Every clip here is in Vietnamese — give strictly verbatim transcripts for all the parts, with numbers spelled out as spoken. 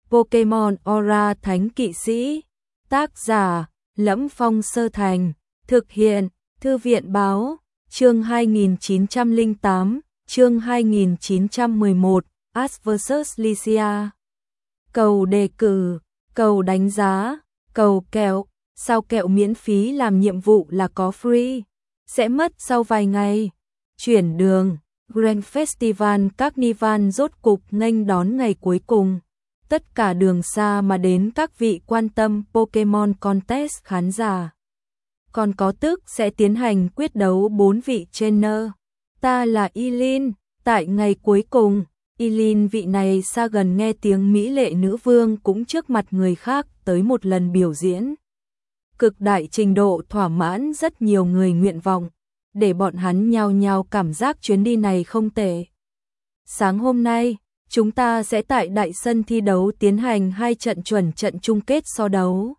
Pokemon Aura Thánh Kỵ Sĩ. Tác giả: Lẫm Phong Sơ Thành. Thực hiện: Thư viện Báo. Chương hai nghìn chín trăm lẻ tám, chương hai nghìn chín trăm mười một, Ash versus. Lycia. Cầu đề cử, cầu đánh giá, cầu kẹo. Sao kẹo miễn phí làm nhiệm vụ là có free, sẽ mất sau vài ngày. Chuyển đường, Grand Festival Carnival rốt cục nghênh đón ngày cuối cùng. Tất cả đường xa mà đến các vị quan tâm Pokemon Contest khán giả. Còn có tức sẽ tiến hành quyết đấu bốn vị trainer. Ta là Eileen, tại ngày cuối cùng, Eileen vị này xa gần nghe tiếng mỹ lệ nữ vương cũng trước mặt người khác tới một lần biểu diễn. Cực đại trình độ thỏa mãn rất nhiều người nguyện vọng, để bọn hắn nhao nhao cảm giác chuyến đi này không tệ. Sáng hôm nay, chúng ta sẽ tại đại sân thi đấu tiến hành hai trận chuẩn trận chung kết so đấu.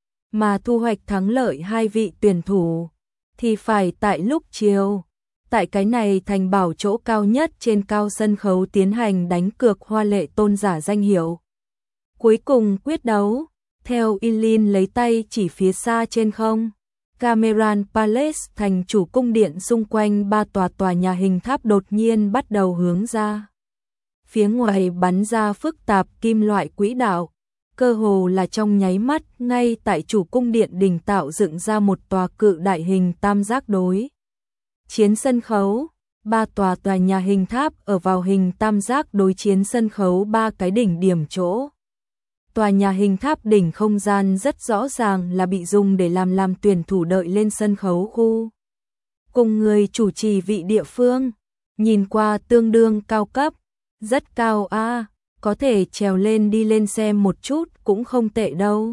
Mà thu hoạch thắng lợi hai vị tuyển thủ, thì phải tại lúc chiều. Tại cái này thành bảo chỗ cao nhất trên cao sân khấu tiến hành đánh cược hoa lệ tôn giả danh hiệu. Cuối cùng quyết đấu, theo Eileen lấy tay chỉ phía xa trên không. Cameron Palace thành chủ cung điện xung quanh ba tòa tòa nhà hình tháp đột nhiên bắt đầu hướng ra. Phía ngoài bắn ra phức tạp kim loại quỹ đạo, cơ hồ là trong nháy mắt ngay tại chủ cung điện đỉnh tạo dựng ra một tòa cự đại hình tam giác đối chiến sân khấu. Ba tòa tòa nhà hình tháp ở vào hình tam giác đối chiến sân khấu ba cái đỉnh điểm chỗ. Tòa nhà hình tháp đỉnh không gian rất rõ ràng là bị dùng để làm làm tuyển thủ đợi lên sân khấu khu. Cùng người chủ trì vị địa phương, nhìn qua tương đương cao cấp, rất cao a, à, có thể trèo lên đi lên xem một chút cũng không tệ đâu.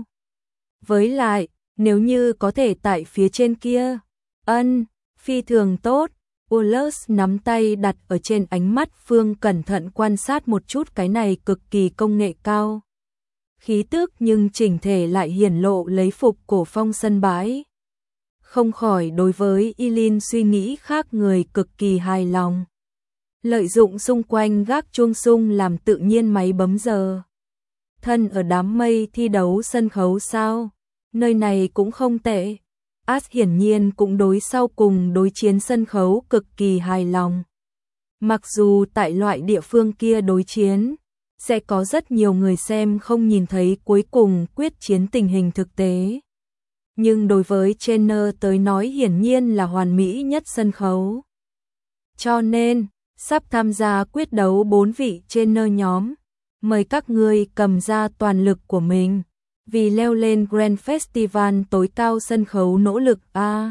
Với lại, nếu như có thể tại phía trên kia, ân, phi thường tốt. Wallace nắm tay đặt ở trên ánh mắt Phương cẩn thận quan sát một chút cái này cực kỳ công nghệ cao. Khí tức nhưng chỉnh thể lại hiển lộ lấy phục cổ phong sân bãi. Không khỏi đối với Eileen suy nghĩ khác người cực kỳ hài lòng. Lợi dụng xung quanh gác chuông sung làm tự nhiên máy bấm giờ. Thân ở đám mây thi đấu sân khấu sao? Nơi này cũng không tệ. Ash hiển nhiên cũng đối sau cùng đối chiến sân khấu cực kỳ hài lòng. Mặc dù tại loại địa phương kia đối chiến, sẽ có rất nhiều người xem không nhìn thấy cuối cùng quyết chiến tình hình thực tế. Nhưng đối với trainer tới nói hiển nhiên là hoàn mỹ nhất sân khấu. Cho nên, sắp tham gia quyết đấu bốn vị trainer nhóm, mời các ngươi cầm ra toàn lực của mình, vì leo lên Grand Festival tối cao sân khấu nỗ lực a. À.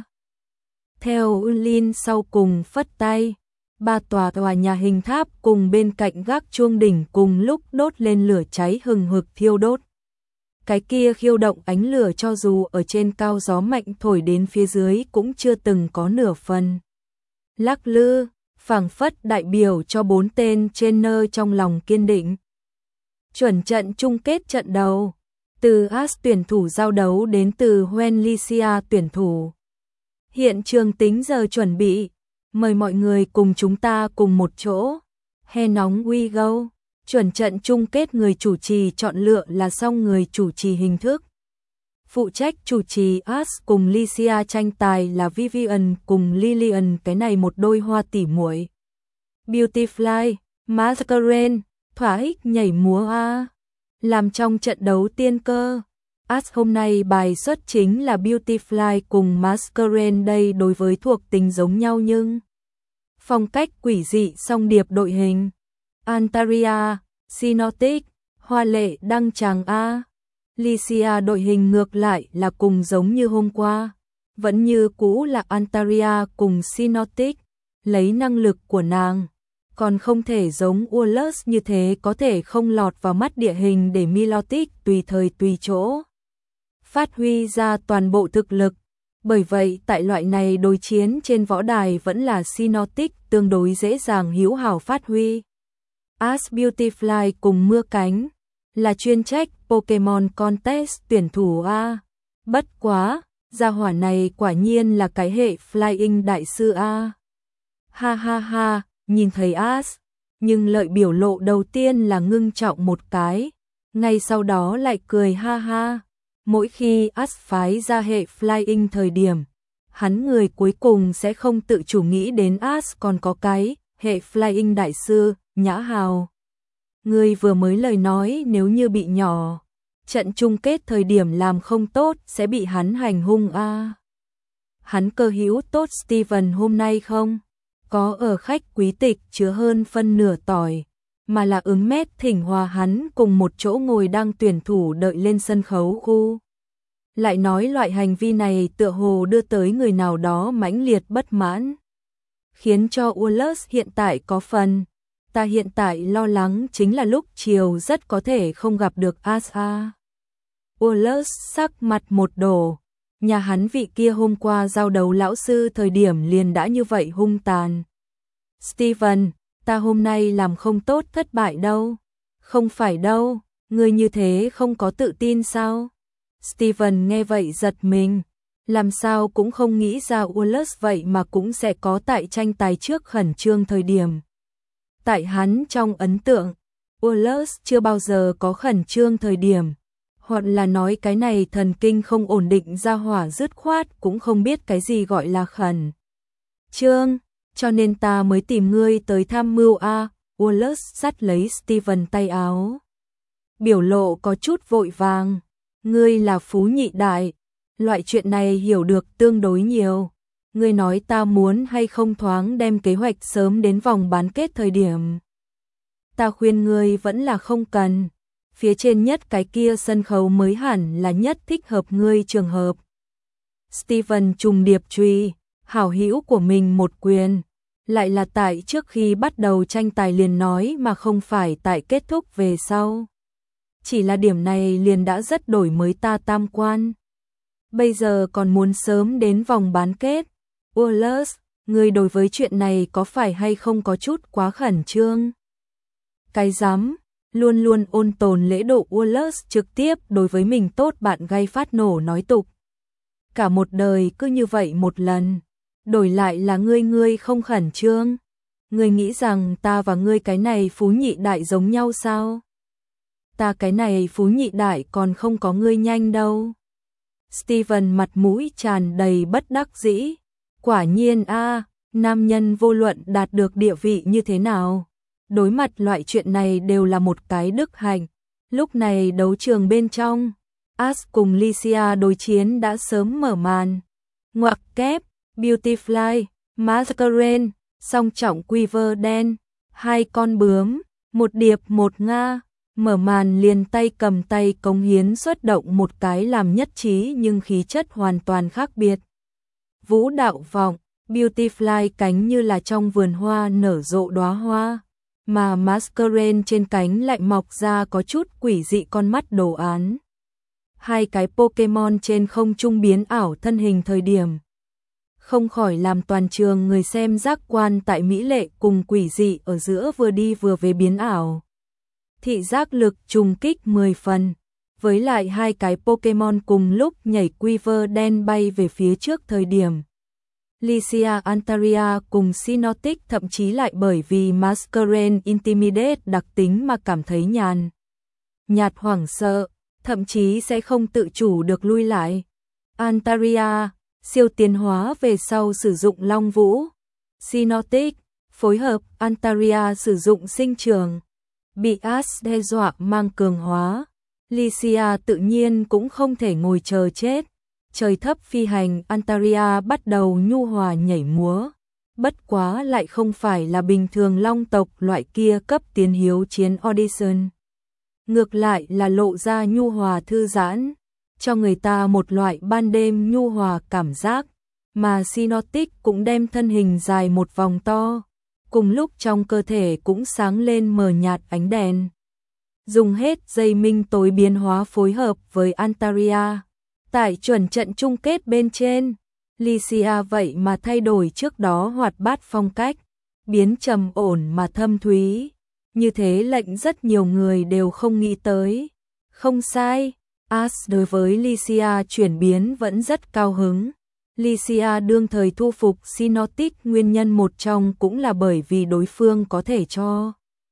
Theo Eileen sau cùng phất tay, ba tòa tòa nhà hình tháp cùng bên cạnh gác chuông đỉnh cùng lúc đốt lên lửa cháy hừng hực thiêu đốt. Cái kia khiêu động ánh lửa cho dù ở trên cao gió mạnh thổi đến phía dưới cũng chưa từng có nửa phần lắc lư, phảng phất đại biểu cho bốn tên trainer trong lòng kiên định. Chuẩn trận chung kết trận đầu, từ Ash tuyển thủ giao đấu đến từ Hoenn Lycia tuyển thủ. Hiện trường tính giờ chuẩn bị, mời mọi người cùng chúng ta cùng một chỗ. He nóng we go. Chuẩn trận chung kết người chủ trì chọn lựa là xong người chủ trì hình thức. Phụ trách chủ trì Ash cùng Lycia tranh tài là Vivian cùng Lillian, cái này một đôi hoa tỉ muội. Beautifly, Masquerain, thỏa ích nhảy múa a. Làm trong trận đấu tiên cơ. Ash hôm nay bài xuất chính là Beautifly cùng Masquerain, đây đối với thuộc tính giống nhau nhưng phong cách quỷ dị song điệp đội hình. Antaria, Cynotic, hoa lệ đăng tràng a. Lycia đội hình ngược lại là cùng giống như hôm qua, vẫn như cũ là Antaria cùng Cynotic, lấy năng lực của nàng, còn không thể giống Wallace như thế có thể không lọt vào mắt địa hình để Milotic tùy thời tùy chỗ phát huy ra toàn bộ thực lực. Bởi vậy tại loại này đối chiến trên võ đài vẫn là Cynotic tương đối dễ dàng hữu hảo phát huy. Ash Beautifly cùng Mưa Cánh là chuyên trách Pokemon Contest tuyển thủ a. Bất quá, gia hỏa này quả nhiên là cái hệ Flying đại sư a. Ha ha ha, nhìn thấy Ash, nhưng lợi biểu lộ đầu tiên là ngưng trọng một cái, ngay sau đó lại cười ha ha. Mỗi khi Ash phái ra hệ Flying thời điểm, hắn người cuối cùng sẽ không tự chủ nghĩ đến Ash còn có cái hệ Flying đại sư, Nhã Hào. Người vừa mới lời nói nếu như bị nhỏ, trận chung kết thời điểm làm không tốt sẽ bị hắn hành hung a. À. Hắn cơ hữu tốt Steven hôm nay không? Có ở khách quý tịch chứa hơn phân nửa tỏi, mà là ứng mét thỉnh hòa hắn cùng một chỗ ngồi đang tuyển thủ đợi lên sân khấu khu. Lại nói loại hành vi này tựa hồ đưa tới người nào đó mãnh liệt bất mãn, khiến cho Wallace hiện tại có phần. Ta hiện tại lo lắng chính là lúc chiều rất có thể không gặp được Asa. Wallace sắc mặt một đổ, nhà hắn vị kia hôm qua giao đấu lão sư thời điểm liền đã như vậy hung tàn. Steven, ta hôm nay làm không tốt thất bại đâu. Không phải đâu, ngươi như thế không có tự tin sao? Steven nghe vậy giật mình, làm sao cũng không nghĩ ra Wallace vậy mà cũng sẽ có tại tranh tài trước khẩn trương thời điểm. Tại hắn trong ấn tượng, Wallace chưa bao giờ có khẩn trương thời điểm, hoặc là nói cái này thần kinh không ổn định ra hỏa dứt khoát cũng không biết cái gì gọi là khẩn trương, cho nên ta mới tìm ngươi tới tham mưu a. Wallace dắt lấy Steven tay áo, biểu lộ có chút vội vàng. Ngươi là phú nhị đại, loại chuyện này hiểu được tương đối nhiều. Ngươi nói ta muốn hay không thoáng đem kế hoạch sớm đến vòng bán kết thời điểm. Ta khuyên ngươi vẫn là không cần. Phía trên nhất cái kia sân khấu mới hẳn là nhất thích hợp ngươi trường hợp. Steven trùng điệp truy, hảo hữu của mình một quyền. Lại là tại trước khi bắt đầu tranh tài liền nói mà không phải tại kết thúc về sau. Chỉ là điểm này liền đã rất đổi mới ta tam quan. Bây giờ còn muốn sớm đến vòng bán kết. Wallace, ngươi đối với chuyện này có phải hay không có chút quá khẩn trương? Cái dám, luôn luôn ôn tồn lễ độ Wallace trực tiếp đối với mình tốt bạn gay phát nổ nói tục. Cả một đời cứ như vậy một lần, đổi lại là ngươi ngươi không khẩn trương. Ngươi nghĩ rằng ta và ngươi cái này phú nhị đại giống nhau sao? Ta cái này phú nhị đại còn không có ngươi nhanh đâu. Steven mặt mũi tràn đầy bất đắc dĩ. Quả nhiên a, nam nhân vô luận đạt được địa vị như thế nào, đối mặt loại chuyện này đều là một cái đức hạnh. Lúc này đấu trường bên trong, Ash cùng Licia đối chiến đã sớm mở màn. Ngoặc kép, Beautifly, Masquerade, song trọng quiver đen, hai con bướm, một điệp một nga. Mở màn liền tay cầm tay cống hiến xuất động một cái làm nhất trí nhưng khí chất hoàn toàn khác biệt. Vũ đạo vọng, Beautifly cánh như là trong vườn hoa nở rộ đóa hoa, mà Masquerade trên cánh lại mọc ra có chút quỷ dị con mắt đồ án. Hai cái Pokemon trên không trung biến ảo thân hình thời điểm, không khỏi làm toàn trường người xem giác quan tại mỹ lệ cùng quỷ dị ở giữa vừa đi vừa về biến ảo. Thị giác lực trùng kích mười phần, với lại hai cái Pokemon cùng lúc nhảy quiver đen bay về phía trước thời điểm. Licia Antaria cùng Sinotic thậm chí lại bởi vì Masquerade Intimidate đặc tính mà cảm thấy nhàn nhạt hoảng sợ, thậm chí sẽ không tự chủ được lui lại. Antaria, siêu tiến hóa về sau sử dụng Long Vũ. Sinotic, phối hợp Antaria sử dụng sinh trường. Bị Ash đe dọa mang cường hóa, Licia tự nhiên cũng không thể ngồi chờ chết. Trời thấp phi hành, Antaria bắt đầu nhu hòa nhảy múa. Bất quá lại không phải là bình thường long tộc loại kia cấp tiến hiếu chiến audition. Ngược lại là lộ ra nhu hòa thư giãn, cho người ta một loại ban đêm nhu hòa cảm giác. Mà Sinotic cũng đem thân hình dài một vòng to. Cùng lúc trong cơ thể cũng sáng lên mờ nhạt ánh đèn. Dùng hết dây minh tối biến hóa phối hợp với Antaria. Tại chuẩn trận chung kết bên trên, Licia vậy mà thay đổi trước đó hoạt bát phong cách, biến trầm ổn mà thâm thúy. Như thế lệnh rất nhiều người đều không nghĩ tới. Không sai, Ash đối với Licia chuyển biến vẫn rất cao hứng. Licia đương thời thu phục Sinotic nguyên nhân một trong cũng là bởi vì đối phương có thể cho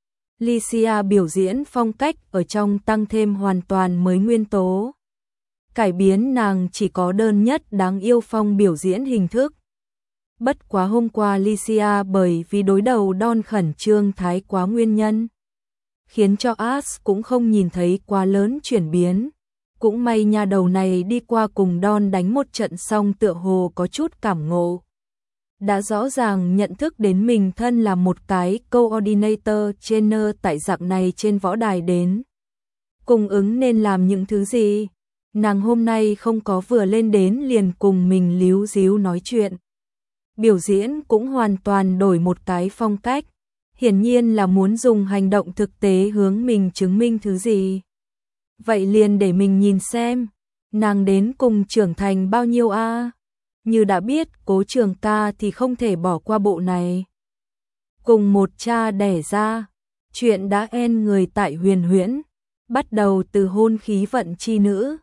Lycia biểu diễn phong cách ở trong tăng thêm hoàn toàn mới nguyên tố. Cải biến nàng chỉ có đơn nhất đáng yêu phong biểu diễn hình thức. Bất quá hôm qua Lycia bởi vì đối đầu Don khẩn trương thái quá nguyên nhân, khiến cho As cũng không nhìn thấy quá lớn chuyển biến. Cũng may nha đầu này đi qua cùng Don đánh một trận xong tựa hồ có chút cảm ngộ. Đã rõ ràng nhận thức đến mình thân là một cái coordinator trainer tại dạng này trên võ đài đến. Cung ứng nên làm những thứ gì? Nàng hôm nay không có vừa lên đến liền cùng mình líu díu nói chuyện. Biểu diễn cũng hoàn toàn đổi một cái phong cách. Hiển nhiên là muốn dùng hành động thực tế hướng mình chứng minh thứ gì. Vậy liền để mình nhìn xem, nàng đến cùng trưởng thành bao nhiêu a? À? Như đã biết Cố Trường Ca thì không thể bỏ qua bộ này. Cùng một cha đẻ ra, chuyện đã en người tại Huyền Huyễn, bắt đầu từ hôn khí vận chi nữ,